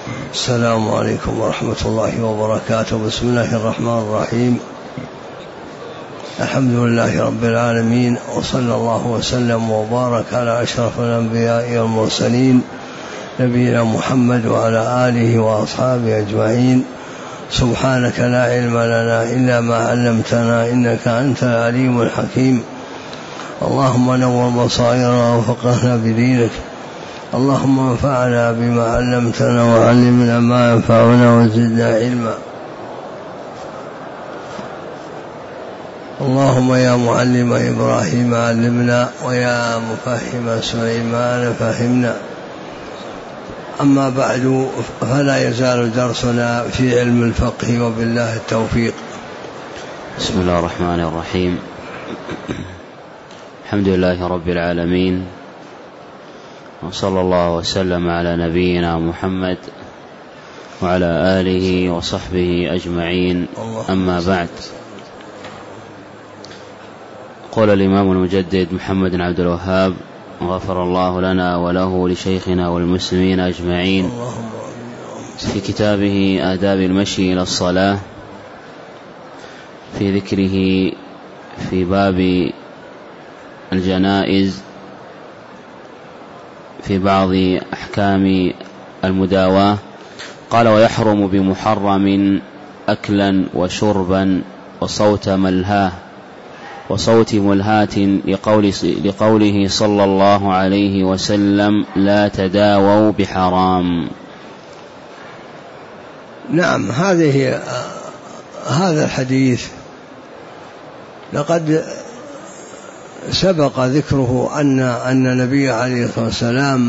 السلام عليكم ورحمة الله وبركاته. بسم الله الرحمن الرحيم. الحمد لله رب العالمين، وصلى الله وسلم وبارك على أشرف الأنبياء والمرسلين نبينا محمد وعلى آله وأصحابه أجمعين. سبحانك لا علم لنا إلا ما علمتنا إنك أنت العليم الحكيم. اللهم نور بصائرنا وفقهنا بدينك. اللهم انفعنا بما علمتنا وعلمنا ما ينفعنا وزدنا علما. اللهم يا معلم إبراهيم علمنا، ويا مفهم سليمان فهمنا. أما بعد، فلا يزال درسنا في علم الفقه، وبالله التوفيق. بسم الله الرحمن الرحيم. الحمد لله رب العالمين، وصلى الله وسلم على نبينا محمد وعلى آله وصحبه أجمعين. أما بعد، قال الإمام المجدد محمد بن عبد الوهاب غفر الله لنا وله لشيخنا والمسلمين أجمعين في كتابه آداب المشي إلى الصلاة، في ذكره في باب الجنائز في بعض أحكام المداواة، قال: ويحرم بمحرم أكلا وشربا وصوت ملهاة لقوله صلى الله عليه وسلم: لا تداووا بحرام. نعم، هذا الحديث لقد سبق ذكره أن النبي عليه الصلاة والسلام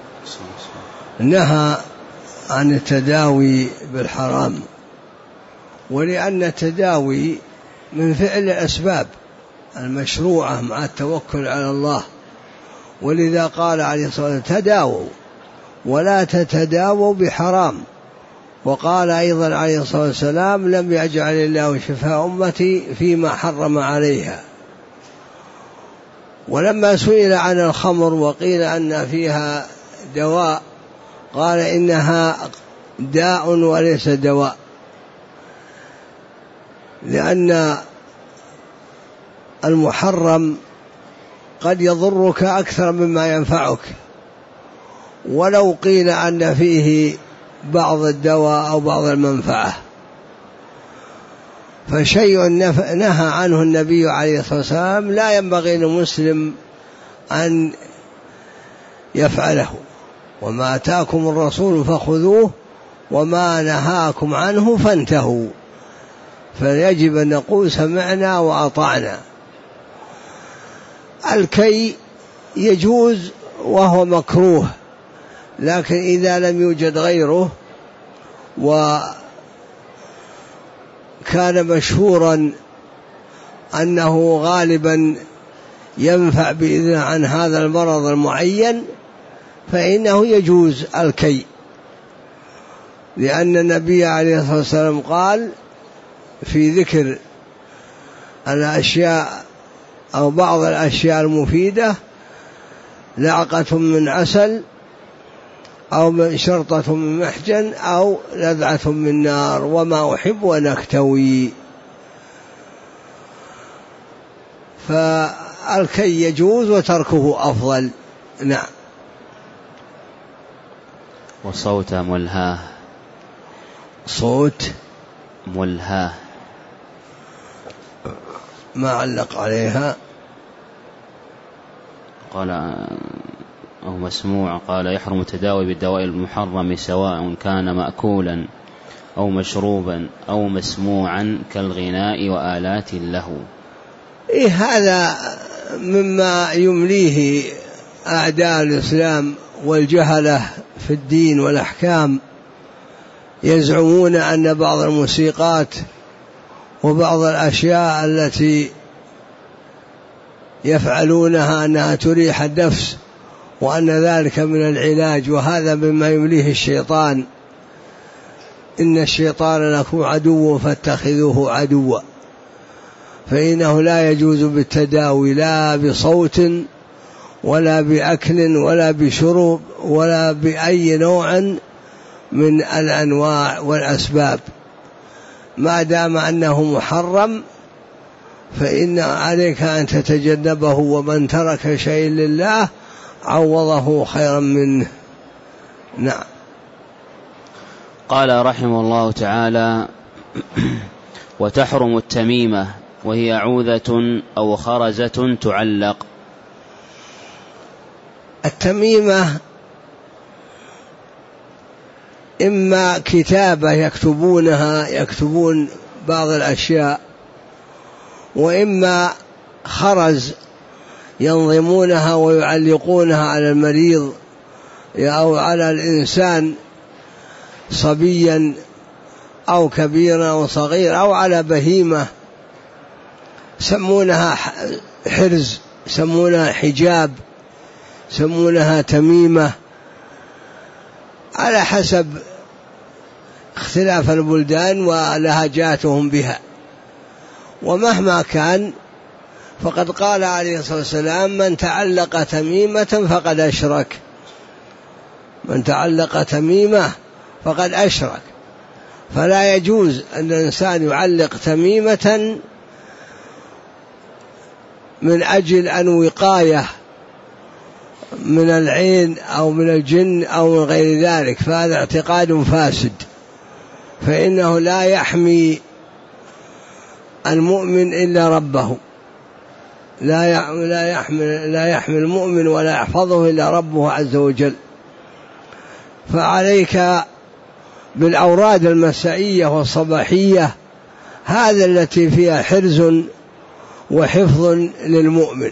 نهى عن التداوي بالحرام، ولأن التداوي من فعل الأسباب المشروعة مع التوكل على الله، ولذا قال عليه الصلاة والسلام: تداووا ولا تتداووا بحرام. وقال أيضا عليه الصلاة والسلام: لم يجعل الله شفاء أمتي فيما حرم عليها. ولما سئل عن الخمر وقيل أن فيها دواء، قال: إنها داء وليس دواء، لأن المحرم قد يضرك أكثر مما ينفعك، ولو قيل أن فيه بعض الدواء أو بعض المنفعة. فشيء نهى عنه النبي عليه الصلاة والسلام لا ينبغي للمسلم أن يفعله. وما آتاكم الرسول فخذوه وما نهاكم عنه فانتهوا. فيجب أن نقول: سمعنا وأطعنا. الكي يجوز وهو مكروه، لكن إذا لم يوجد غيره وكان مشهورا أنه غالبا ينفع بإذن عن هذا المرض المعين، فإنه يجوز الكي، لأن النبي عليه الصلاة والسلام قال في ذكر الأشياء أو بعض الأشياء المفيدة: لعقة من عسل، أو شرطة من محجن، أو لذعة من نار، وما أحب أن أكتوي. فالكي يجوز وتركه أفضل. نعم. وصوت ملهاه. صوت ملهاه ما علق عليها، قال أو مسموع. قال: يحرم التداوي بالدواء المحرم سواء كان مأكولا أو مشروبا أو مسموعا كالغناء وآلات له. هذا مما يمليه أعداء الإسلام والجهلة في الدين والأحكام. يزعمون أن بعض الموسيقات وبعض الأشياء التي يفعلونها أنها تريح النفس، وأن ذلك من العلاج، وهذا مما يمليه الشيطان. إن الشيطان لكم عدو فاتخذوه عدوا. فإنه لا يجوز بالتداوي لا بصوت ولا بأكل ولا بشرب ولا بأي نوع من الأنواع والأسباب، ما دام أنه محرم فإن عليك أن تتجنبه، ومن ترك شيء لله عوضه خيرا منه. نعم. قال رحمه الله تعالى: وتحرم التميمة وهي عوذة أو خرزة تعلق. التميمة إما كتابة يكتبون بعض الأشياء، وإما خرز ينظمونها ويعلقونها على المريض أو على الإنسان صبيا أو كبيرا أو صغير أو على بهيمة، سمونها حرز، سمونها حجاب، سمونها تميمة، على حسب اختلاف البلدان ولهجاتهم بها. ومهما كان فقد قال عليه الصلاة والسلام: من تعلق تميمة فقد أشرك. من تعلق تميمة فقد أشرك. فلا يجوز أن الإنسان يعلق تميمة من أجل أن وقاية من العين أو من الجن أو من غير ذلك، فهذا اعتقاد فاسد، فإنه لا يحمي المؤمن إلا ربه، لا يحمي المؤمن ولا يحفظه إلا ربه عز وجل. فعليك بالأوراد المسائية والصباحية، هذا التي فيها حرز وحفظ للمؤمن.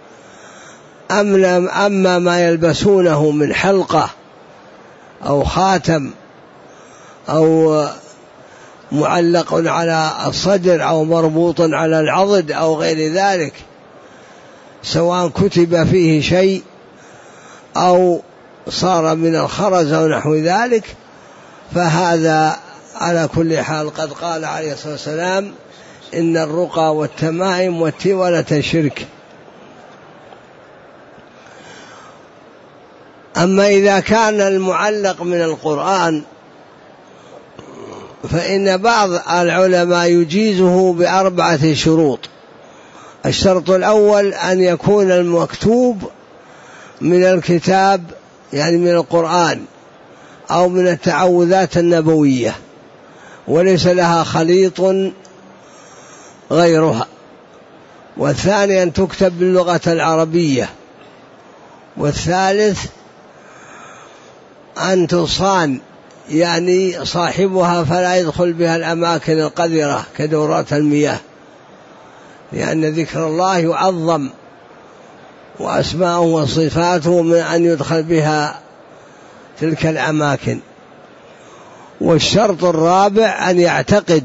أما ما يلبسونه من حلقة أو خاتم أو معلق على الصدر أو مربوط على العضد أو غير ذلك، سواء كتب فيه شيء أو صار من الخرز أو نحو ذلك، فهذا على كل حال قد قال عليه الصلاة والسلام: إن الرقى والتمائم والتولة شرك. أما إذا كان المعلق من القرآن فإن بعض العلماء يجيزه ب4 شروط. الشرط الأول أن يكون المكتوب من الكتاب، يعني من القرآن أو من التعوذات النبوية، وليس لها خليط غيرها. والثاني أن تكتب باللغة العربية. والثالث أن تصان، يعني صاحبها فلا يدخل بها الأماكن القذرة كدورات المياه، لأن ذكر الله يعظم وأسماءه وصفاته من أن يدخل بها تلك الأماكن. والشرط الرابع أن يعتقد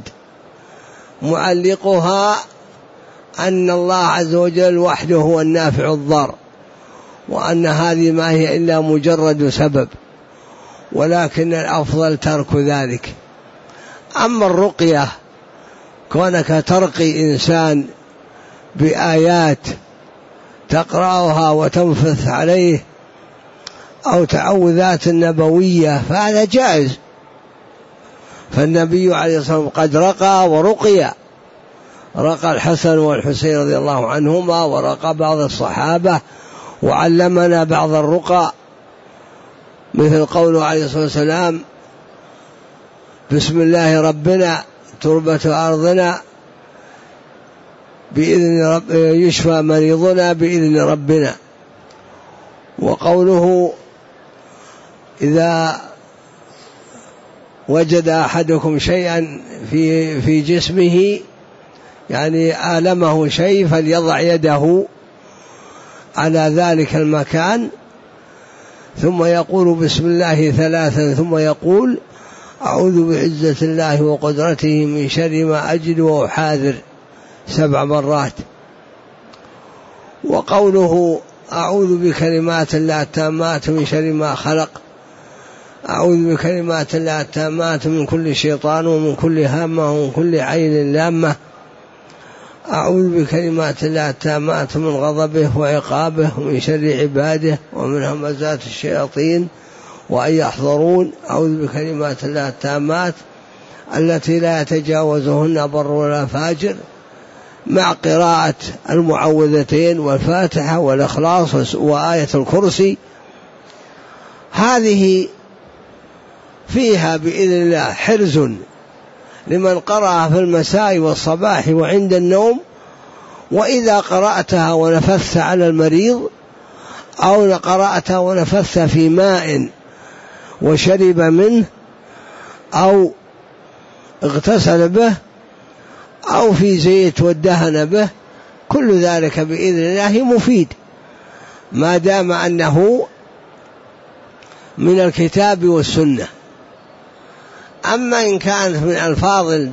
معلقها أن الله عز وجل وحده هو النافع الضار، وأن هذه ما هي إلا مجرد سبب، ولكن الأفضل ترك ذلك. أما الرقية، كونك ترقي إنسان بآيات تقرأها وتنفث عليه أو تعوذات نبوية، فهذا جائز. فالنبي عليه الصلاة والسلام قد رقى ورقي، رقى الحسن والحسين رضي الله عنهما، ورقى بعض الصحابة، وعلمنا بعض الرقى، مثل قوله عليه الصلاة والسلام: بسم الله ربنا تربة أرضنا بإذن يشفى مريضنا بإذن ربنا. وقوله: إذا وجد أحدكم شيئا في جسمه، يعني آلمه شيء، فليضع يده على ذلك المكان، ثم يقول بسم الله 3، ثم يقول: أعوذ بعزة الله وقدرته من شر ما أجد وأحاذر 7 مرات. وقوله: أعوذ بكلمات الله التامات من شر ما خلق، أعوذ بكلمات الله التامات من كل شيطان ومن كل هامة ومن كل عين لامة، أعوذ بكلمات الله التامات من غضبه وعقابه ومن شر عباده ومن همزات الشياطين وأن يحضرون أعوذ بكلمات الله التامات التي لا يتجاوزهن بر ولا فاجر، مع قراءة المعوذتين والفاتحة والإخلاص وآية الكرسي. هذه فيها بإذن الله حرز لمن قرأها في المساء والصباح وعند النوم. وإذا قرأتها ونفثت على المريض أو قرأتها ونفثت في ماء وشرب منه أو اغتسل به أو في زيت وادهن به، كل ذلك بإذن الله مفيد ما دام أنه من الكتاب والسنة. أما إن كانت من ألفاظ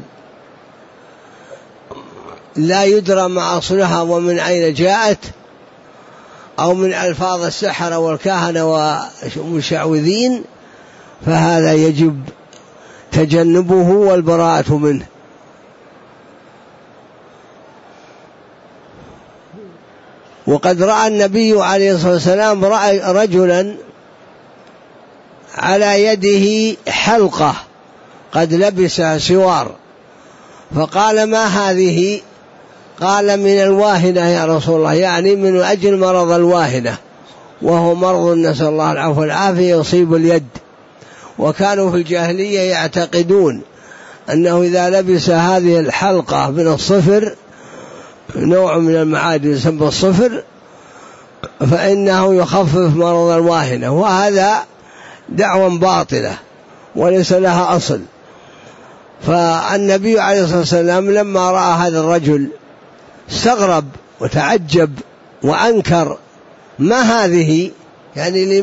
لا يدرى ما أصلها ومن أين جاءت، أو من ألفاظ السحرة والكهنة والمشعوذين، فهذا يجب تجنبه والبراءة منه. وقد رأى النبي عليه الصلاة والسلام رجلا على يده حلقة قد لبسها سوار، فقال: ما هذه؟ قال: من الواهنة يا رسول الله، يعني من أجل مرض الواهنة، وهو مرض نسأل الله العفو والعافية يصيب اليد. وكانوا في الجاهلية يعتقدون أنه إذا لبس هذه الحلقة من الصفر، نوع من المعادن يسمى الصفر، فإنه يخفف مرض الواهنة، وهذا دعوى باطلة وليس لها أصل. فالنبي عليه الصلاة والسلام لما رأى هذا الرجل استغرب وتعجب وأنكر: ما هذه؟ يعني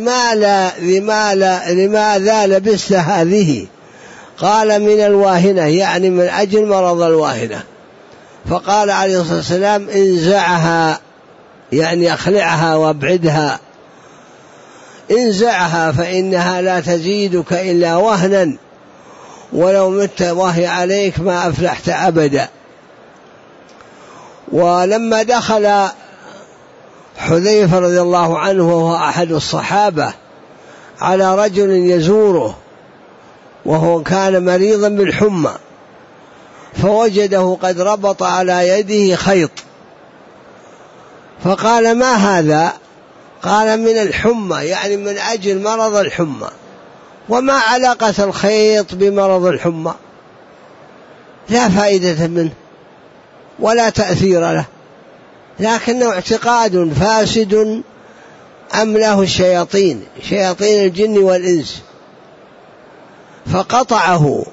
لماذا لبست هذه؟ قال: من الواهنة، يعني من أجل مرض الواهنة. فقال عليه الصلاة والسلام: انزعها، يعني أخلعها وابعدها، انزعها فإنها لا تزيدك إلا وهنا، ولو مت وهي عليك ما أفلحت أبدا. ولما دخل حذيفة رضي الله عنه وهو أحد الصحابة على رجل يزوره وهو كان مريضا بالحمى، فوجده قد ربط على يده خيط، فقال: ما هذا؟ قال: من الحمى، يعني من أجل مرض الحمى. وما علاقة الخيط بمرض الحمى؟ لا فائدة منه ولا تأثير له، لكنه اعتقاد فاسد أملاه الشياطين، شياطين الجن والإنس، فقطعه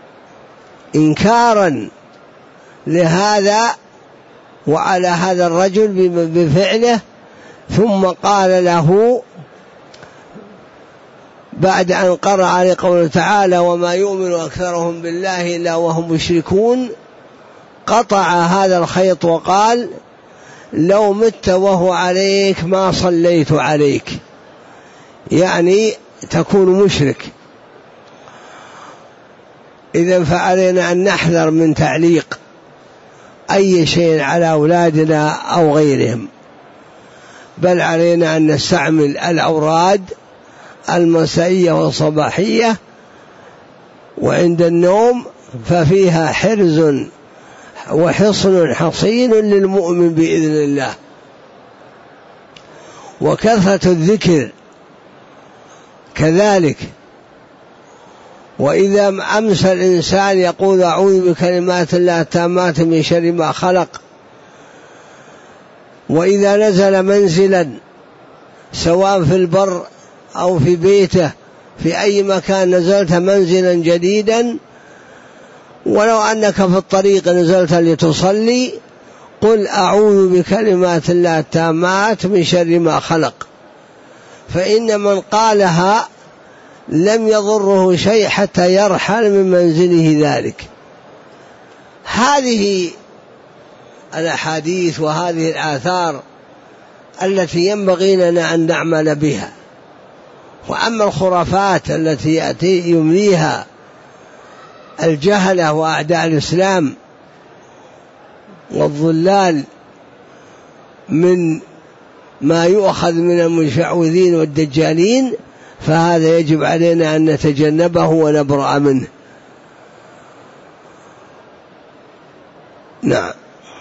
إنكارا لهذا وعلى هذا الرجل بفعله. ثم قال له بعد أن قرأ عليه قوله تعالى: وما يؤمن أكثرهم بالله إلا وهم مشركون، قطع هذا الخيط وقال: لو مت وهو عليك ما صليت عليك، يعني تكون مشرك. إذن فعلينا أن نحذر من تعليق أي شيء على أولادنا أو غيرهم، بل علينا أن نستعمل الأوراد المسائية والصباحية وعند النوم، ففيها حرز وحصن حصين للمؤمن بإذن الله. وكثرة الذكر كذلك. وإذا أمسى الإنسان يقول: أعوذ بكلمات الله التامات من شر ما خلق. وإذا نزل منزلا سواء في البر أو في بيته، في أي مكان نزلت منزلا جديدا، ولو أنك في الطريق نزلت لتصلي، قل: أعوذ بكلمات الله التامات من شر ما خلق، فإن من قالها لم يضره شيء حتى يرحل من منزله ذلك. هذه الأحاديث وهذه الآثار التي ينبغي لنا أن نعمل بها. وأما الخرافات التي يأتي يمليها الجهلة وأعداء الإسلام والضلال من ما يؤخذ من المشعوذين والدجالين، فهذا يجب علينا أن نتجنبه ونبرأ منه. نعم.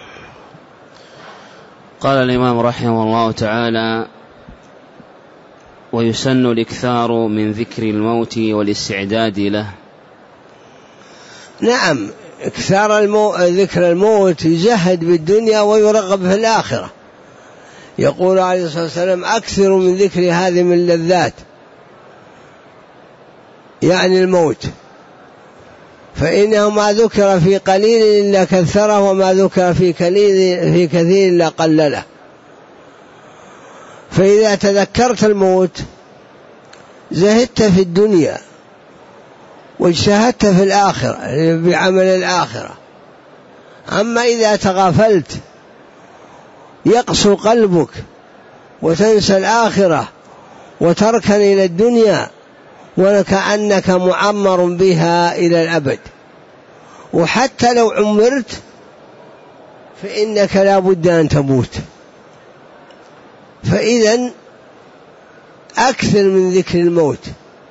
قال الإمام رحمه الله تعالى: ويسن الإكثار من ذكر الموت والاستعداد له. نعم، إكثار ذكر الموت يزهد بالدنيا ويرغب في الآخرة. يقول عليه الصلاة والسلام: أكثر من ذكر هذه من اللذات، يعني الموت، فإنه ما ذكر في قليل إلا كثره، وما ذكر في كثير إلا قلله. فإذا تذكرت الموت زهدت في الدنيا واجتهدت في الآخرة بعمل الآخرة. أما إذا تغافلت يقسو قلبك وتنسى الآخرة وتركن إلى الدنيا وكأنك معمر بها إلى الأبد، وحتى لو عمرت فإنك لا بد أن تموت. فإذن أكثر من ذكر الموت،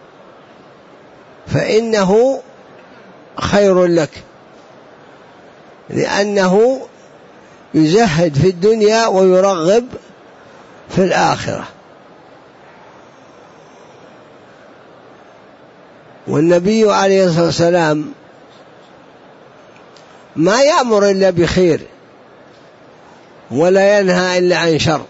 فإنه خير لك، لأنه يزهد في الدنيا ويرغب في الآخرة. والنبي عليه الصلاة والسلام ما يأمر إلا بخير ولا ينهى إلا عن شر.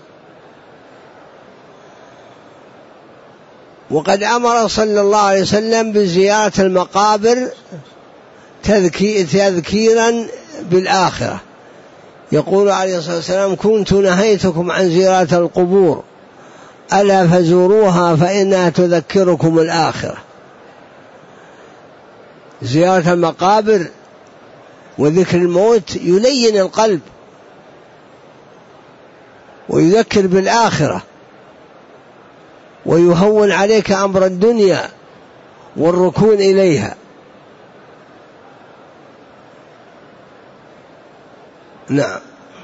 وقد أمر صلى الله عليه وسلم بزيارة المقابر تذكيرا بالآخرة. يقول عليه الصلاة والسلام: كنت نهيتكم عن زيارة القبور ألا فزوروها فإنها تذكركم الآخرة. زيارة المقابر وذكر الموت يلين القلب ويذكر بالآخرة ويهون عليك أمر الدنيا والركون إليها. نعم.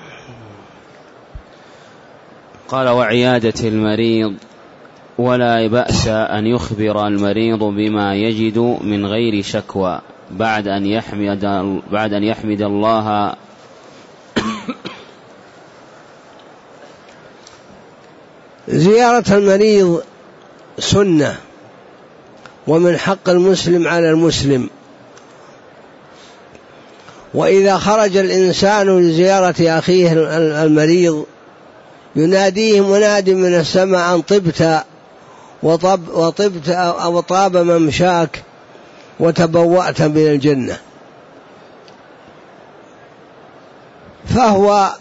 قال: وعيادة المريض، ولا بأس أن يخبر المريض بما يجد من غير شكوى بعد أن يحمد الله زيارة المريض سنة، ومن حق المسلم على المسلم. وإذا خرج الإنسان لزيارة أخيه المريض يناديه مناد من السماء: أن طبت وطاب ممشاك وتبوأت من الجنة. فهو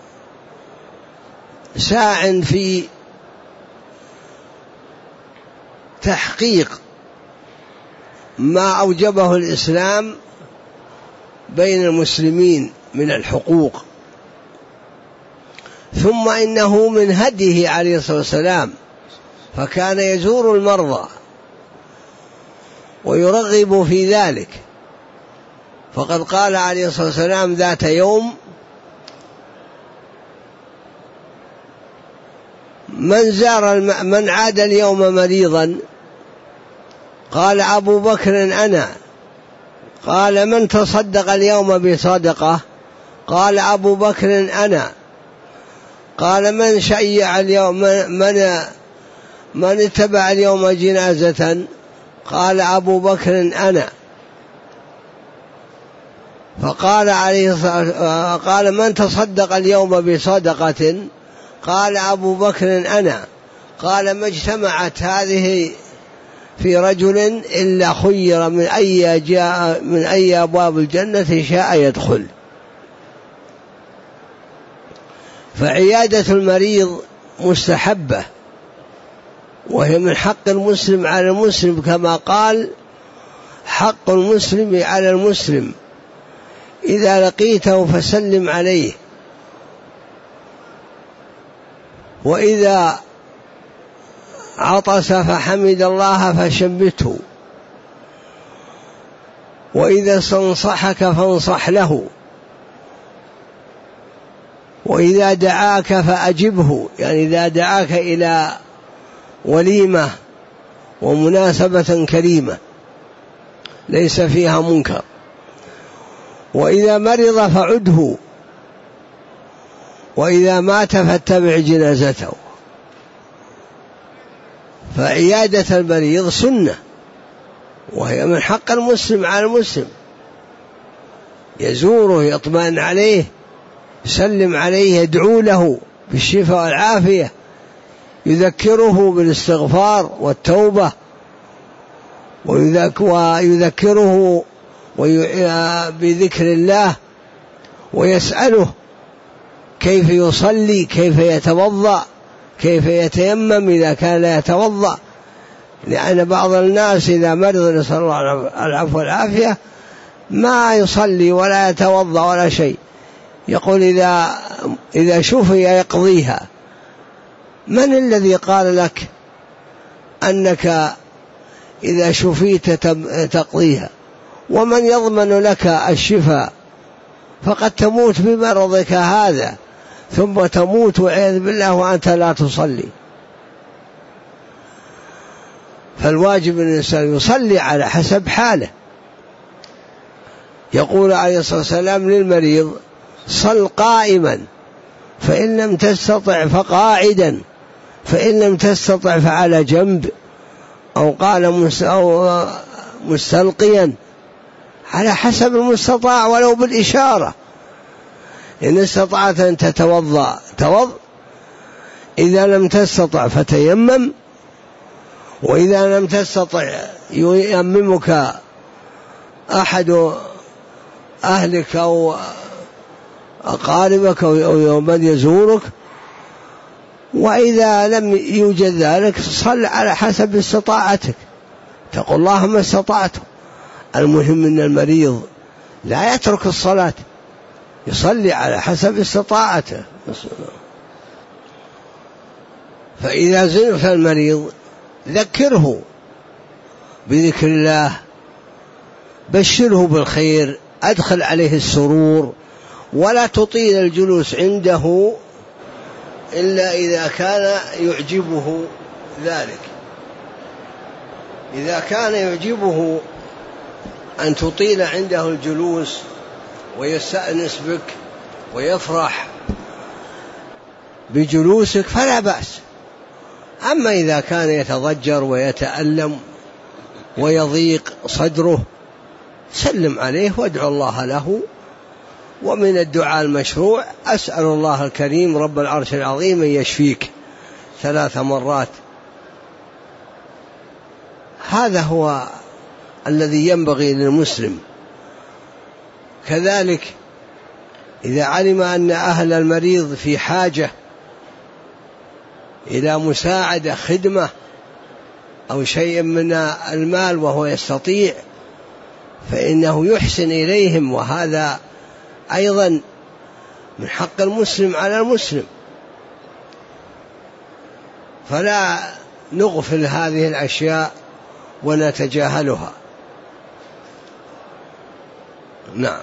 ساع في تحقيق ما أوجبه الإسلام بين المسلمين من الحقوق. ثم إنه من هديه عليه الصلاة والسلام، فكان يزور المرضى ويرغب في ذلك. فقد قال عليه الصلاة والسلام ذات يوم: من عاد اليوم مريضا؟ قال: أبو بكر أنا. قال: من تصدق اليوم بصدقة؟ قال: أبو بكر أنا. قال: من شيع اليوم من اتبع اليوم جنازة؟ قال: أبو بكر أنا. فقال قال: من تصدق اليوم بصدقة؟ قال: أبو بكر أنا. قال: ما اجتمعت هذه في رجل إلا خير من أي أبواب الجنة شاء يدخل. فعيادة المريض مستحبة، وهي من حق المسلم على المسلم، كما قال: حق المسلم على المسلم إذا لقيته فسلم عليه، وإذا عطس فحمد الله فشمته، وإذا استنصحك فانصح له، وإذا دعاك فأجبه، يعني إذا دعاك إلى وليمة ومناسبة كريمة ليس فيها منكر. وإذا مرض فعده، وإذا مات فاتبع جنازته. فعيادة المريض سنة، وهي من حق المسلم على المسلم، يزوره، يطمئن عليه، يسلم عليه، يدعو له بالشفاء والعافية، يذكره بالاستغفار والتوبة، ويذكره بذكر الله، ويسأله كيف يصلي، كيف يتوضأ، كيف يتيمم إذا كان لا يتوضأ. لأن بعض الناس إذا مرض نسأل الله العفو والعافية ما يصلي ولا يتوضأ ولا شيء، يقول إذا شفي يقضيها. من الذي قال لك أنك إذا شفيت تقضيها؟ ومن يضمن لك الشفاء؟ فقد تموت بمرضك هذا، ثم تموت والعياذ بالله وأنت لا تصلي. فالواجب أن الإنسان يصلي على حسب حاله. يقول عليه الصلاة والسلام للمريض: صل قائما، فإن لم تستطع فقاعدا، فإن لم تستطع فعلى جنب، أو قال مستلقيا، على حسب المستطاع ولو بالإشارة. إن استطعت أن تتوضأ توضأ، إذا لم تستطع فتيمم، وإذا لم تستطع ييممك أحد أهلك أو أقاربك أو من يزورك، وإذا لم يوجد ذلك صل على حسب استطاعتك، تقول اللهم استطعت. المهم أن المريض لا يترك الصلاة، يصلي على حسب استطاعته. فإذا زرت المريض ذكره بذكر الله، بشره بالخير، أدخل عليه السرور، ولا تطيل الجلوس عنده إلا إذا كان يعجبه ذلك. إذا كان يعجبه أن تطيل عنده الجلوس ويستأنس بك ويفرح بجلوسك فلا بأس. أما إذا كان يتضجر ويتألم ويضيق صدره، سلم عليه وادعو الله له. ومن الدعاء المشروع: أسأل الله الكريم رب العرش العظيم أن يشفيك 3 مرات. هذا هو الذي ينبغي للمسلم. كذلك إذا علم أن أهل المريض في حاجة إلى مساعدة، خدمة، أو شيء من المال وهو يستطيع، فإنه يحسن إليهم، وهذا أيضا من حق المسلم على المسلم. فلا نغفل هذه الأشياء ونتجاهلها. نعم.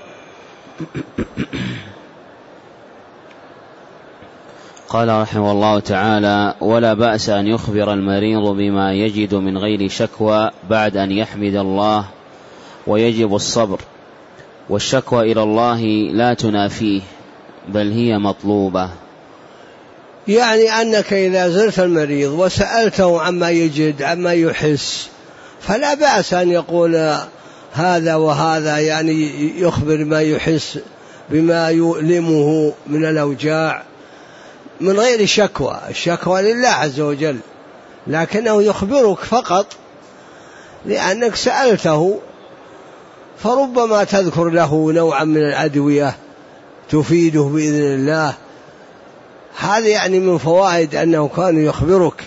قال رحمه الله تعالى: ولا بأس أن يخبر المريض بما يجد من غير شكوى بعد أن يحمد الله، ويجب الصبر، والشكوى إلى الله لا تنافيه بل هي مطلوبة. يعني أنك إذا زرت المريض وسألته عما يجد، عما يحس، فلا بأس أن يقول هذا وهذا، يعني يخبر ما يحس بما يؤلمه من الأوجاع من غير شكوى. الشكوى لله عز وجل، لكنه يخبرك فقط لأنك سألته، فربما تذكر له نوعا من الأدوية تفيده بإذن الله. هذا يعني من فوائد أنه كان يخبرك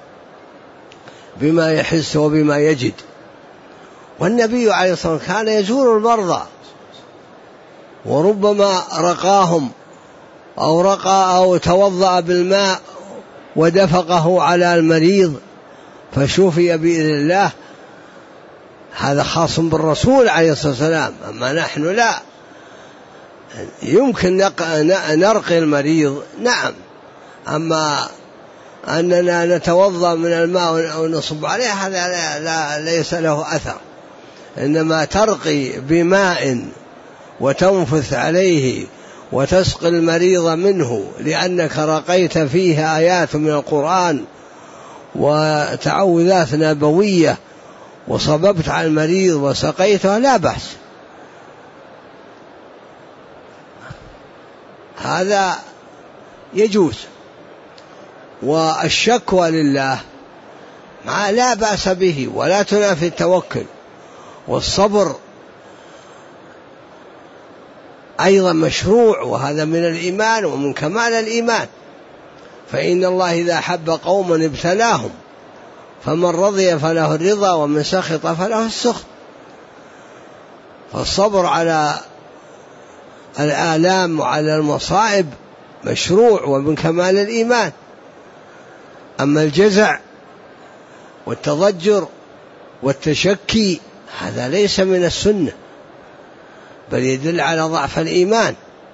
بما يحس وبما يجد. والنبي عليه الصلاة والسلام كان يزور المرضى، وربما رقاهم أو رقى أو توضأ بالماء ودفقه على المريض فشفي بإذن الله. هذا خاص بالرسول عليه الصلاة والسلام، أما نحن لا. يمكن نرقي المريض، نعم، أما أننا نتوضأ من الماء ونصب عليه هذا ليس له أثر، إنما ترقي بماء وتنفث عليه وتسقي المريض منه لأنك رقيت فيه آيات من القرآن وتعوذات نبوية وصببت على المريض وسقيته لا بأس، هذا يجوز. والشكوى لله ما لا بأس به ولا تنافي التوكل، والصبر أيضا مشروع، وهذا من الإيمان ومن كمال الإيمان، فإن الله إذا حب قوما ابتلاهم فمن رضي فله الرضا ومن سخط فله السخط. فالصبر على الآلام وعلى المصائب مشروع ومن كمال الإيمان. أما الجزع والتضجر والتشكي هذا ليس من السنة، بل يدل على ضعف الإيمان.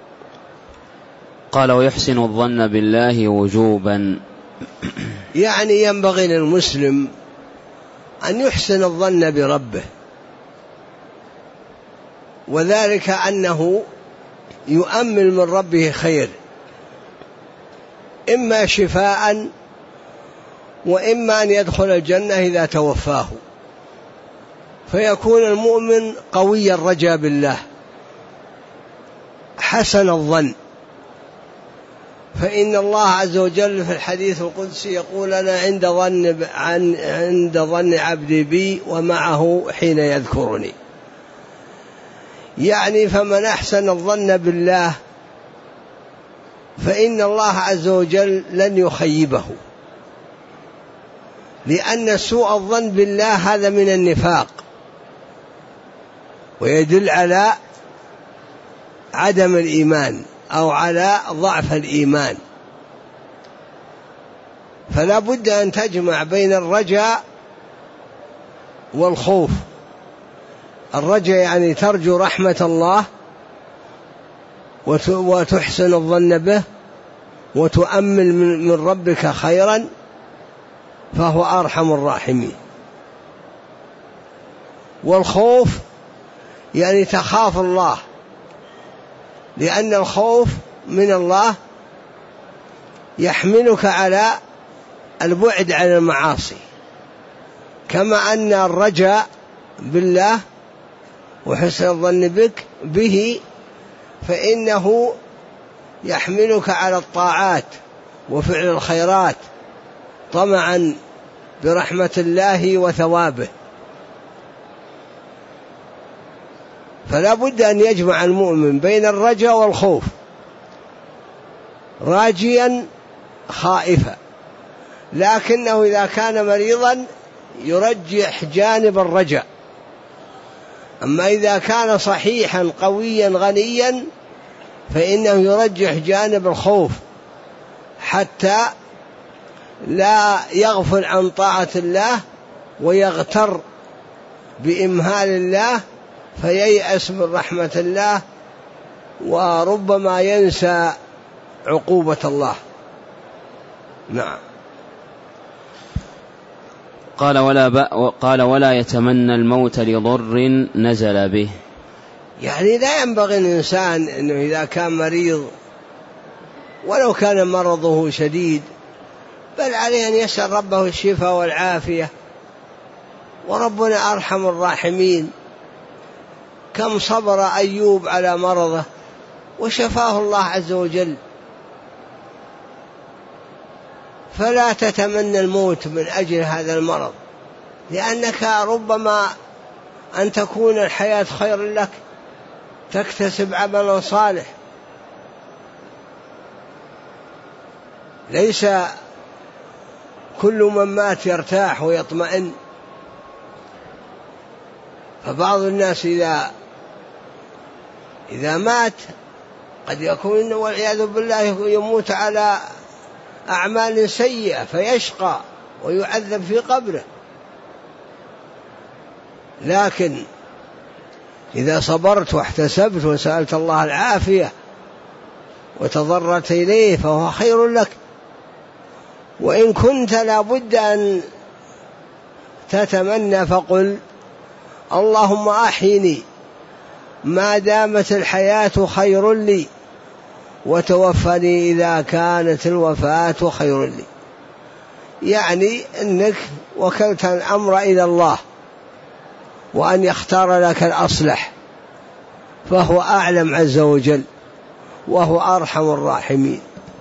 قال ويحسن الظن بالله وجوبا، يعني ينبغي للمسلم أن يحسن الظن بربه، وذلك أنه يؤمل من ربه خير، إما شفاء وإما أن يدخل الجنة إذا توفاه، فيكون المؤمن قوي الرجاء بالله حسن الظن. فإن الله عز وجل في الحديث القدسي يقول أنا عند ظن عبدي بي ومعه حين يذكرني، يعني فمن أحسن الظن بالله فإن الله عز وجل لن يخيبه، لأن سوء الظن بالله هذا من النفاق ويدل على عدم الإيمان أو على ضعف الإيمان. فلا بد أن تجمع بين الرجاء والخوف. الرجاء يعني ترجو رحمة الله وتحسن الظن به وتؤمل من ربك خيرا، فهو أرحم الراحمين. والخوف يعني تخاف الله، لأن الخوف من الله يحملك على البعد عن المعاصي، كما أن الرجاء بالله وحسن الظن به فإنه يحملك على الطاعات وفعل الخيرات طمعا برحمة الله وثوابه. فلا بد أن يجمع المؤمن بين الرجاء والخوف، راجيا خائفا، لكنه إذا كان مريضا يرجح جانب الرجاء. أما إذا كان صحيحا قويا غنيا فإنه يرجح جانب الخوف حتى لا يغفل عن طاعة الله ويغتر بإمهال الله فييأس من رحمة الله، وربما ينسى عقوبة الله. نعم. قال ولا يتمنى الموت لضر نزل به، يعني لا ينبغي الإنسان أنه إذا كان مريض ولو كان مرضه شديد بل عليه أن يسأل ربه الشفاء والعافية، وربنا أرحم الراحمين. كم صبر أيوب على مرضه وشفاه الله عز وجل. فلا تتمنى الموت من أجل هذا المرض، لأنك ربما أن تكون الحياة خير لك، تكتسب عملا صالح. ليس كل من مات يرتاح ويطمئن، فبعض الناس إذا مات قد يكون والعياذ بالله يموت على أعمال سيئة فيشقى ويعذب في قبره. لكن إذا صبرت واحتسبت وسألت الله العافية وتضررت إليه فهو خير لك. وإن كنت لابد أن تتمنى فقل اللهم أحيني ما دامت الحياة خير لي، وتوفني إذا كانت الوفاة خير لي. يعني أنك وكلت الأمر إلى الله، وأن يختار لك الأصلح، فهو أعلم عز وجل، وهو أرحم الراحمين.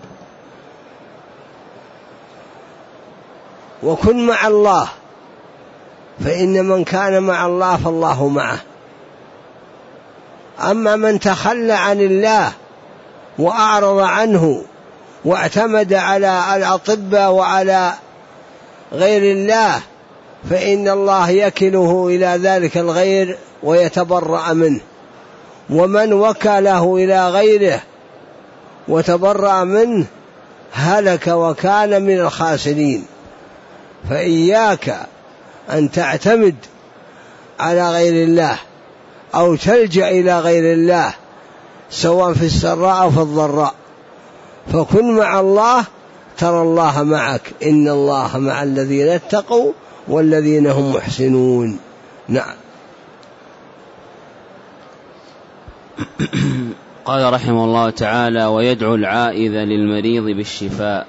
وكن مع الله، فإن من كان مع الله فالله معه. أما من تخلى عن الله وأعرض عنه واعتمد على الأطباء وعلى غير الله، فإن الله يكله إلى ذلك الغير ويتبرأ منه. ومن وكله إلى غيره وتبرأ منه هلك وكان من الخاسرين. فإياك أن تعتمد على غير الله أو تلجأ إلى غير الله، سواء في السراء أو في الضراء. فكن مع الله ترى الله معك، إن الله مع الذين اتقوا والذين هم محسنون. نعم. قال رحمه الله تعالى: ويدعو العائذ للمريض بالشفاء.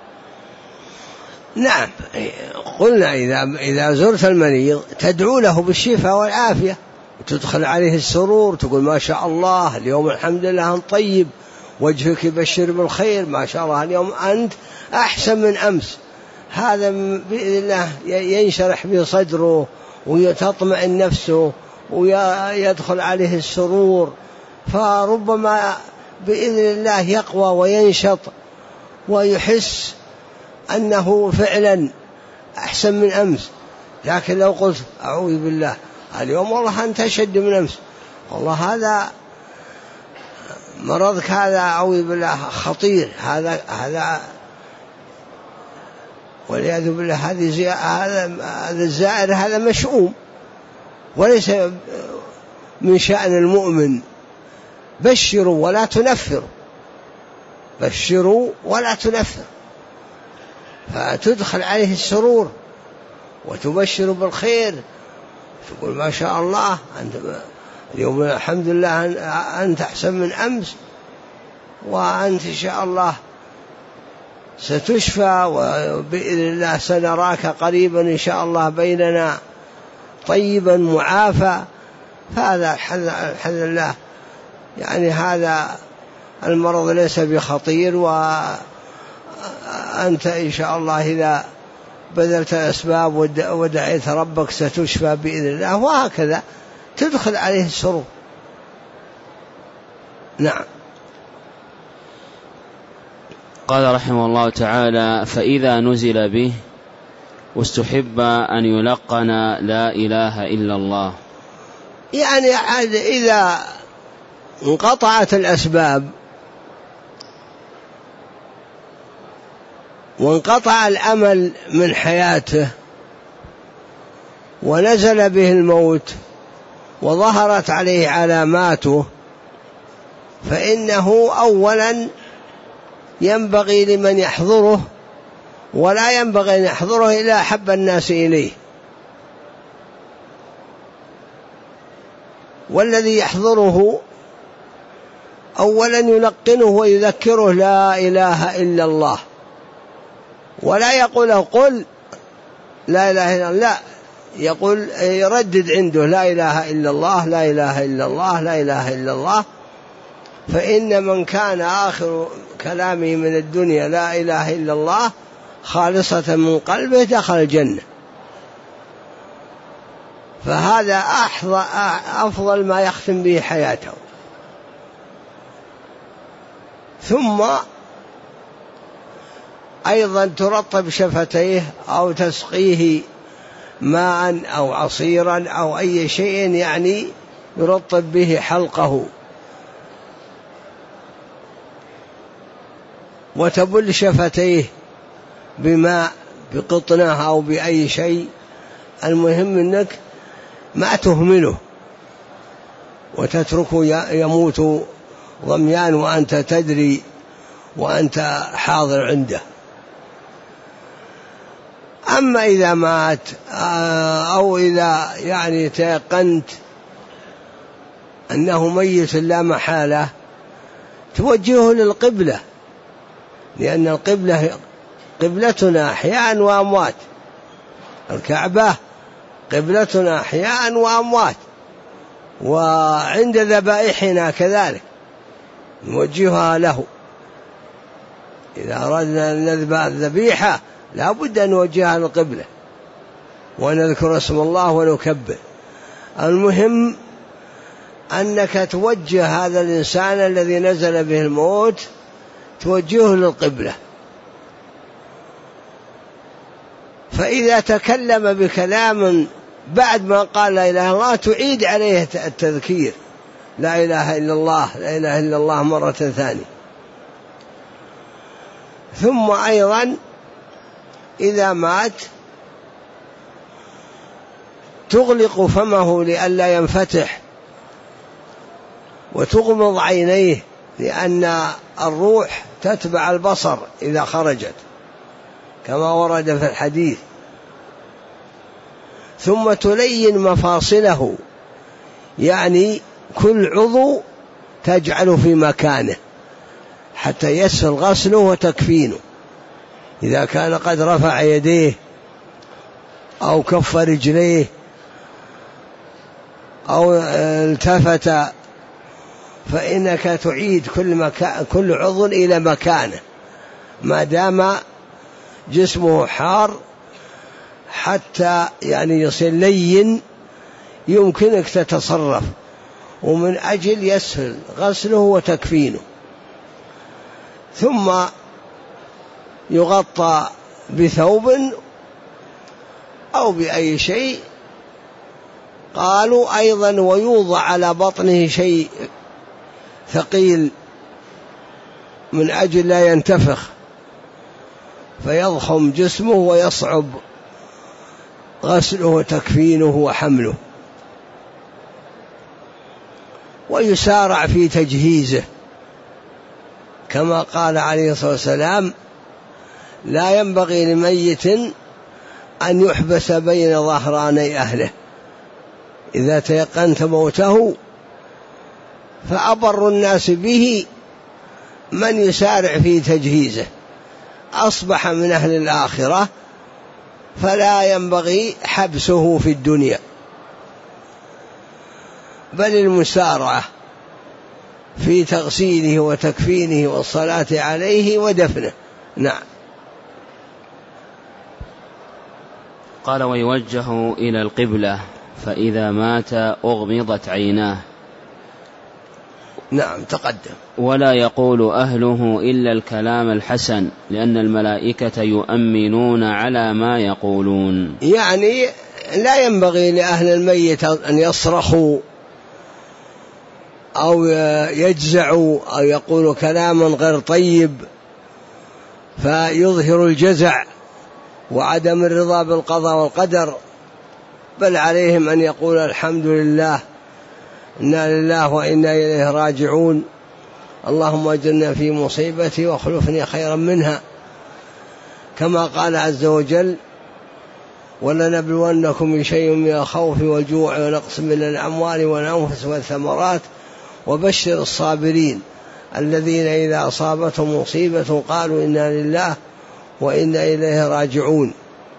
نعم، قلنا إذا زرت المريض تدعو له بالشفاء والعافية، وتدخل عليه السرور، تقول ما شاء الله اليوم الحمد لله أنت طيب، وجهك يبشر بالخير، ما شاء الله اليوم أنت أحسن من أمس. هذا بإذن الله ينشرح بصدره وتطمئن نفسه ويدخل عليه السرور، فربما بإذن الله يقوى وينشط ويحس أنه فعلا أحسن من أمس. لكن لو قلت أعوذ بالله اليوم والله أنت أشد من أمس، والله هذا مرضك هذا أعوذ بالله خطير، هذا والعياذ بالله هذا الزائر هذا مشؤوم، وليس من شأن المؤمن. بشروا ولا تنفروا، بشروا ولا تنفروا، فتدخل عليه السرور وتبشر بالخير، تقول ما شاء الله أنت اليوم الحمد لله أنت أحسن من أمس، وأنت إن شاء الله ستشفى، وبإذن الله سنراك قريبا إن شاء الله بيننا طيبا معافى. فهذا الحمد لله، يعني هذا المرض ليس بخطير، وأنت إن شاء الله إذا بذلت الأسباب ودعيت ربك ستشفى بإذن الله، وهكذا تدخل عليه السرور. نعم. قال رحمه الله تعالى: فإذا نزل به واستحب أن يلقن لا إله إلا الله. يعني إذا انقطعت الأسباب وانقطع الأمل من حياته ونزل به الموت وظهرت عليه علاماته، فإنه أولا ينبغي لمن يحضره، ولا ينبغي أن يحضره إلا أحب الناس إليه، والذي يحضره أولا يلقنه ويذكره لا إله إلا الله، ولا يقول قل لا إله إلا الله، لا، يقول يردد عنده لا إله إلا الله لا إله إلا الله لا إله إلا الله. فإن من كان آخر كلامه من الدنيا لا إله إلا الله خالصة من قلبه دخل الجنة. فهذا أفضل ما يختم به حياته. ثم أيضا ترطب شفتيه أو تسقيه ماء أو عصيرا أو أي شيء يعني يرطب به حلقه، وتبل شفتيه بماء بقطنه أو بأي شيء. المهم أنك ما تهمله وتتركه يموت ضميان وأنت تدري وأنت حاضر عنده. أما إذا مات أو إذا يعني تيقنت أنه ميت لا محالة توجهه للقبلة، لأن القبلة قبلتنا أحياء وأموات، الكعبة قبلتنا أحياء وأموات، وعند ذبائحنا كذلك نوجهها له. إذا أردنا أن نذبح الذبيحة لا بد أن نوجهها للقبلة ونذكر اسم الله ونكبر. المهم أنك توجه هذا الإنسان الذي نزل به الموت توجهه للقبلة. فإذا تكلم بكلام بعد ما قال لا إله إلا الله تعيد عليه التذكير، لا إله إلا الله لا إله إلا الله مرة ثانية. ثم أيضا إذا مات تغلق فمه لئلا ينفتح وتغمض عينيه، لأن الروح تتبع البصر إذا خرجت كما ورد في الحديث. ثم تلين مفاصله، يعني كل عضو تجعل في مكانه حتى يسهل غسله وتكفينه. إذا كان قد رفع يديه أو كف رجليه أو التفت فإنك تعيد كل عضو إلى مكانه ما دام جسمه حار، حتى يعني يصير لين يمكنك تتصرف، ومن أجل يسهل غسله وتكفينه. ثم يغطى بثوب أو بأي شيء. قالوا أيضا ويوضع على بطنه شيء ثقيل من أجل لا ينتفخ فيضخم جسمه ويصعب غسله وتكفينه وحمله. ويسارع في تجهيزه كما قال عليه الصلاة والسلام لا ينبغي لميت أن يحبس بين ظهراني أهله. إذا تيقنت موته فأبر الناس به من يسارع في تجهيزه، أصبح من أهل الآخرة فلا ينبغي حبسه في الدنيا، بل المسارعة في تغسيله وتكفينه والصلاة عليه ودفنه. نعم. قال ويوجه إلى القبلة فإذا مات أغمضت عيناه. نعم تقدم. ولا يقول أهله إلا الكلام الحسن لأن الملائكة يؤمنون على ما يقولون. يعني لا ينبغي لأهل الميت أن يصرخوا أو يجزعوا أو يقولوا كلاما غير طيب فيظهر الجزع وعدم الرضا بالقضاء والقدر، بل عليهم أن يقول الحمد لله إنا لله وإنا إليه راجعون، اللهم أجرنا في مصيبتي واخلفني خيرا منها، كما قال عز وجل ولنبلونكم بشيء من الخوف والجوع ونقص من الأموال والأنفس والثمرات وبشر الصابرين الذين إذا أصابتهم مصيبة قالوا إنا لله وإنا إليه راجعون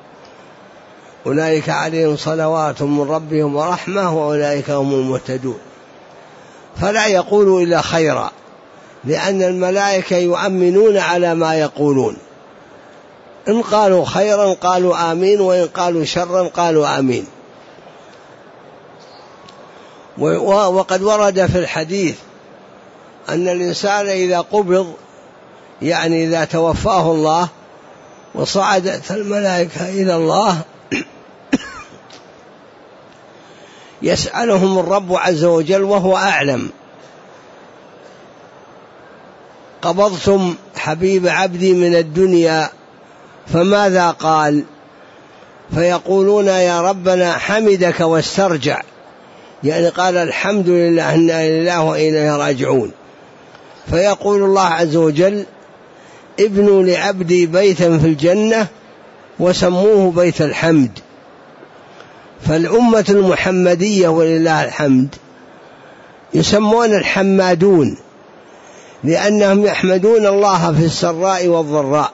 أولئك عليهم صلوات من ربهم ورحمة وأولئك هم المهتدون. فلا يقولوا إلا خيرا لأن الملائكة يؤمنون على ما يقولون، إن قالوا خيرا قالوا آمين وإن قالوا شرا قالوا آمين. وقد ورد في الحديث أن الإنسان إذا قبض يعني إذا توفاه الله وصعدت الملائكة إلى الله يسألهم الرب عز وجل وهو أعلم قبضتم حبيب عبدي من الدنيا فماذا قال؟ فيقولون يا ربنا حمدك واسترجع، يعني قال الحمد لله إنا لله وإليه راجعون. فيقول الله عز وجل ابنوا لعبدي بيتا في الجنة وسموه بيت الحمد. فالأمة المحمدية ولله الحمد يسمون الحمادون، لأنهم يحمدون الله في السراء والضراء،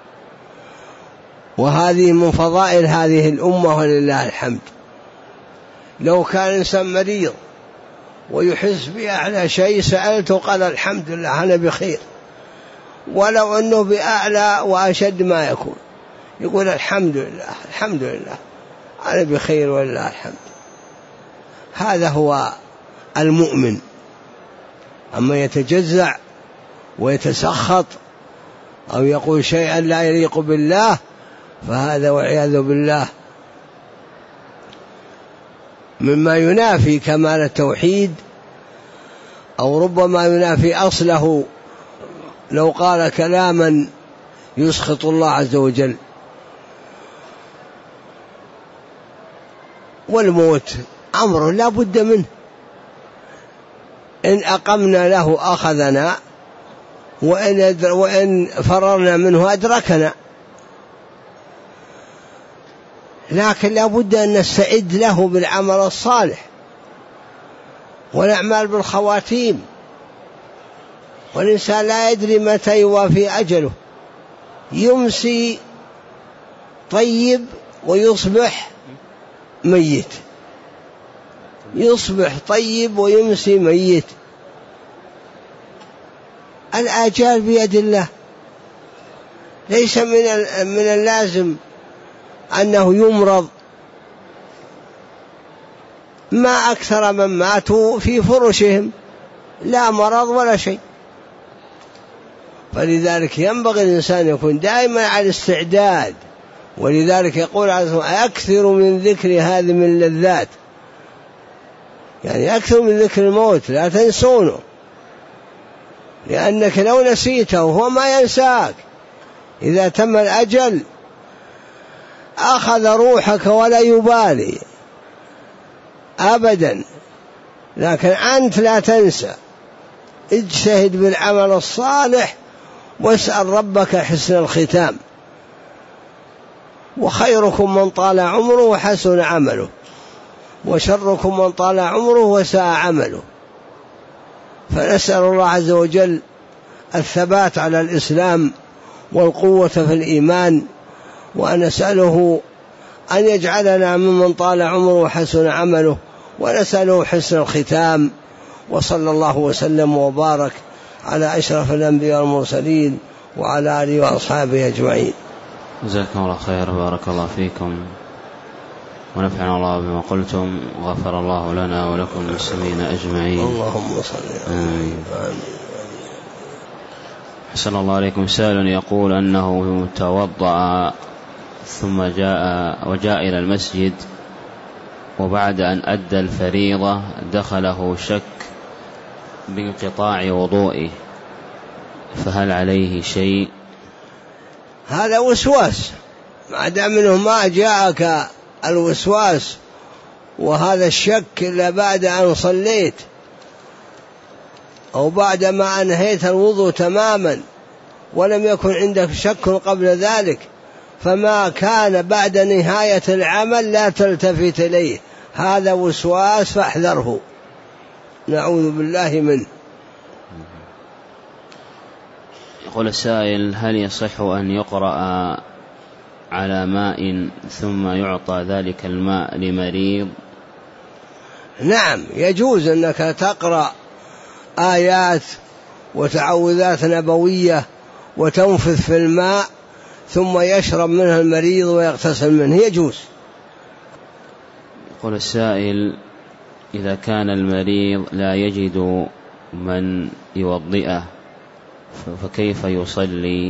وهذه من فضائل هذه الأمة ولله الحمد. لو كان إنسان مريض ويحس بأعلى شيء سألته قال الحمد لله أنا بخير، ولو أنه بأعلى وأشد ما يكون يقول الحمد لله الحمد لله أنا بخير ولله الحمد. هذا هو المؤمن. أما يتجزع ويتسخط أو يقول شيئا لا يليق بالله فهذا والعياذ بالله مما ينافي كمال التوحيد، أو ربما ينافي أصله لو قال كلاما يسخط الله عز وجل. والموت أمر لا بد منه، إن أقمنا له أخذنا، وإن فررنا منه أدركنا، لكن لا بد أن نستعد له بالعمل الصالح ونعمل بالخواتيم. والإنسان لا يدري متى يوافي أجله، يمسي طيب ويصبح ميت، يصبح طيب ويمسي ميت. الآجال بيد الله، ليس من اللازم أنه يمرض. ما أكثر من ماتوا في فرشهم لا مرض ولا شيء. فلذلك ينبغي الإنسان يكون دائما على الاستعداد. ولذلك يقول أكثر من ذكر هذه من اللذات، يعني أكثر من ذكر الموت، لا تنسونه، لأنك لو نسيته هو ما ينساك. إذا تم الأجل أخذ روحك ولا يبالي أبدا، لكن أنت لا تنسى. اجتهد بالعمل الصالح واسأل ربك حسن الختام. وخيركم من طال عمره وحسن عمله، وشركم من طال عمره وساء عمله. فنسأل الله عز وجل الثبات على الإسلام والقوة في الإيمان، ونسأله أن يجعلنا ممن طال عمره وحسن عمله، ونسأله حسن الختام. وصلى الله وسلم وبارك على أشرف الأنبياء والمرسلين وعلى آله وأصحابه أجمعين. جزاكم الله خير، بارك الله فيكم، ونفعنا الله بما قلتم، وغفر الله لنا ولكم المسلمين أجمعين. اللهم صل آمين. حسن الله عليكم. سائل يقول أنه توضأ ثم وجاء إلى المسجد، وبعد أن أدى الفريضة دخله شك بانقطاع وضوئه، فهل عليه شيء؟ هذا وسواس، ما دام منه ما جاءك الوسواس وهذا الشك إلا بعد أن صليت أو بعد ما أنهيت الوضوء تماما ولم يكن عندك شك قبل ذلك، فما كان بعد نهاية العمل لا تلتفت إليه، هذا وسواس فاحذره، نعوذ بالله منه. يقول السائل: هل يصح أن يقرأ على ماء ثم يعطى ذلك الماء لمريض؟ نعم، يجوز أنك تقرأ آيات وتعوذات نبوية وتنفذ في الماء ثم يشرب منها المريض ويغتسل منه، يجوز. يقول السائل: إذا كان المريض لا يجد من يوضئه فكيف يصلي؟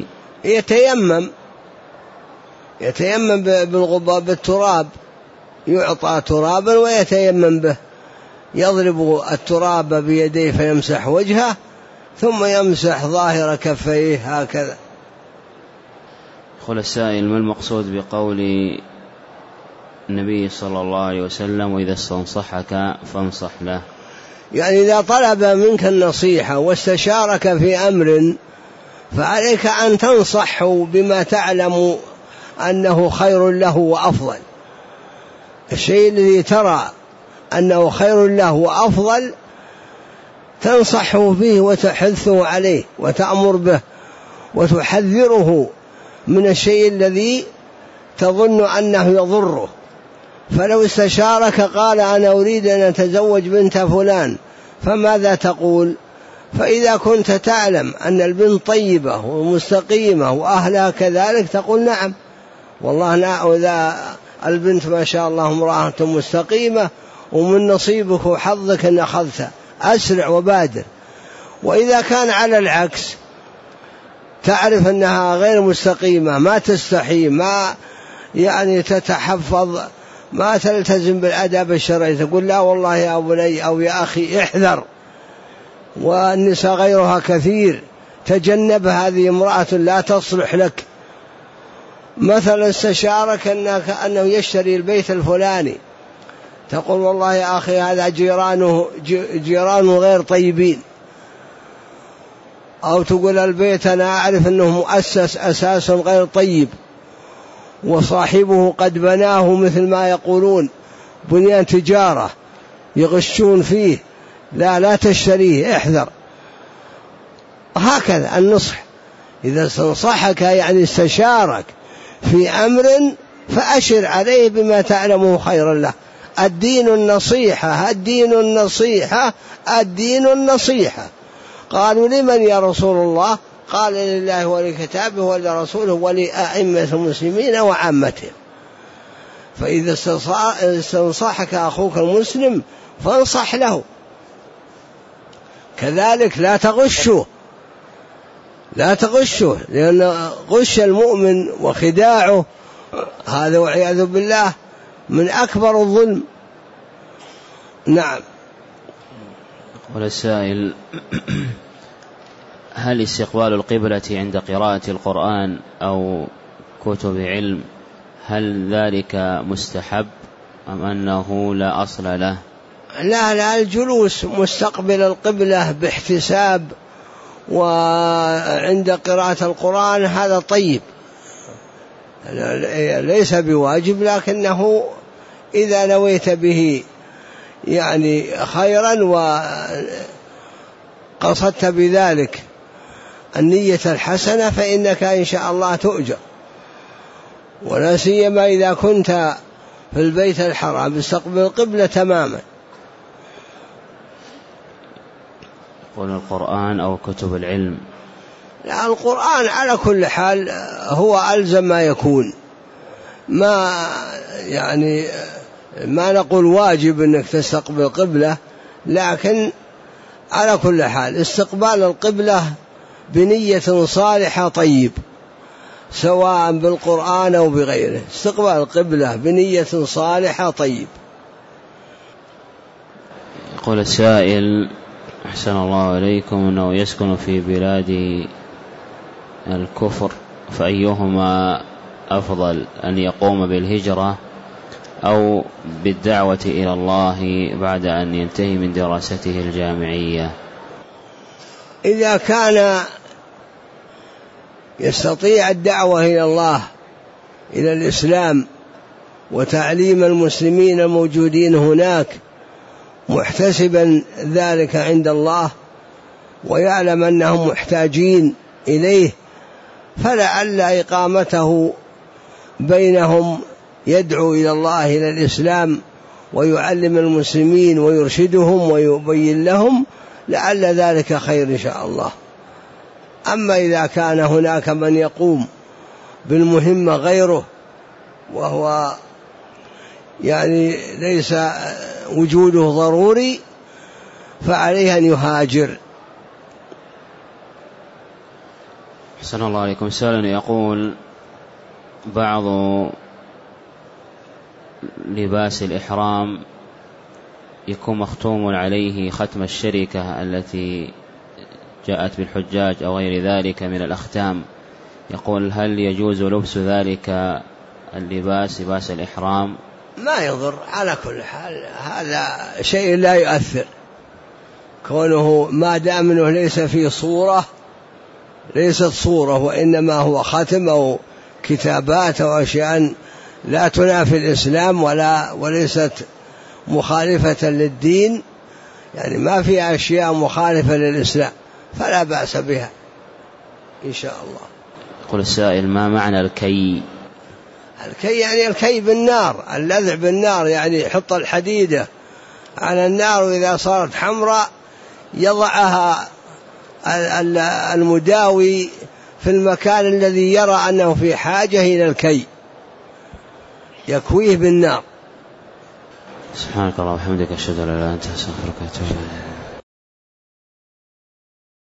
يتيمم بالتراب، يعطى ترابا ويتيمم به، يضرب التراب بيديه فيمسح وجهه ثم يمسح ظاهر كفيه هكذا. يقول السائل: ما المقصود بقول النبي صلى الله عليه وسلم: وإذا استنصحك فانصح له؟ يعني إذا طلب منك النصيحة واستشارك في أمر فعليك أن تنصحه بما تعلم أنه خير له وأفضل. الشيء الذي ترى أنه خير له وأفضل تنصحه به وتحثه عليه وتأمر به وتحذره من الشيء الذي تظن أنه يضره. فلو استشارك قال أنا أريد أن أتزوج بنت فلان فماذا تقول؟ فإذا كنت تعلم أن البنت طيبة ومستقيمة وأهلها كذلك تقول نعم والله إذا البنت ما شاء الله امرأة مستقيمة ومن نصيبك وحظك أن أخذتها أسرع وبادر. وإذا كان على العكس تعرف أنها غير مستقيمة ما تستحي ما يعني تتحفظ ما تلتزم بالآداب الشرعية تقول لا والله يا بني أو يا أخي احذر والنساء غيرها كثير تجنب هذه امرأة لا تصلح لك. مثلا استشارك أنه يشتري البيت الفلاني تقول والله يا أخي هذا جيرانه غير طيبين، أو تقول البيت أنا أعرف أنه مؤسس أساس غير طيب وصاحبه قد بناه مثل ما يقولون بنيان تجارة يغشون فيه لا تشتريه احذر. هكذا النصح إذا استنصحك يعني استشارك في أمر فأشر عليه بما تعلمه خيرا له. الدين النصيحة الدين النصيحة الدين النصيحة. قالوا لمن يا رسول الله؟ قال لله ولكتابه ولرسوله ولأئمة المسلمين وعامتهم. فإذا استنصحك أخوك المسلم فانصح له كذلك لا تغشه لأن غش المؤمن وخداعه هذا والعياذ بالله من أكبر الظلم. نعم. يقول السائل هل استقبال القبلة عند قراءة القرآن أو كتب علم هل ذلك مستحب أم أنه لا أصل له؟ لا الجلوس مستقبل القبلة باحتساب وعند قراءة القرآن هذا طيب ليس بواجب، لكنه إذا نويت به يعني خيرا وقصدت بذلك النية الحسنة فإنك إن شاء الله تؤجر، ولا سيما إذا كنت في البيت الحرام استقبل القبلة تماما. يقول القرآن أو كتب العلم؟ لا القرآن على كل حال هو ألزم ما يكون، ما يعني ما نقول واجب أنك تستقبل القبلة، لكن على كل حال استقبال القبلة بنية صالحة طيب سواء بالقرآن أو بغيره. استقبال القبلة بنية صالحة طيب. يقول السائل أحسن الله عليكم أنه يسكن في بلاد الكفر فأيهما أفضل أن يقوم بالهجرة أو بالدعوة إلى الله بعد أن ينتهي من دراسته الجامعية؟ إذا كان يستطيع الدعوة إلى الله إلى الإسلام وتعليم المسلمين الموجودين هناك محتسبا ذلك عند الله ويعلم أنهم محتاجين إليه، فلعل إقامته بينهم يدعو إلى الله إلى الإسلام ويعلم المسلمين ويرشدهم ويبين لهم، لعل ذلك خير إن شاء الله. أما إذا كان هناك من يقوم بالمهمة غيره وهو يعني ليس وجوده ضروري فعليه أن يهاجر. أحسن الله عليكم. سؤال يقول بعض لباس الإحرام يكون مختوم عليه ختم الشركة التي جاءت بالحجاج أو غير ذلك من الأختام، يقول هل يجوز لبس ذلك اللباس لباس الإحرام؟ ما يضر على كل حال، هذا شيء لا يؤثر كونه ما دام انه ليس في صورة، ليست صورة وإنما هو ختم أو كتابات أو أشياء لا تنافي الإسلام وليست مخالفة للدين، يعني ما في أشياء مخالفة للإسلام فلا بأس بها إن شاء الله. يقول السائل: ما معنى الكي؟ الكي يعني الكي بالنار، اللذع بالنار، يعني يحط الحديدة على النار وإذا صارت حمراء يضعها المداوي في المكان الذي يرى أنه في حاجة إلى الكي، يكويه بالنار. سبحانك اللهم وبحمدك، أشهد أن لا إله إلا أنت، أستغفرك وأتوب إليك.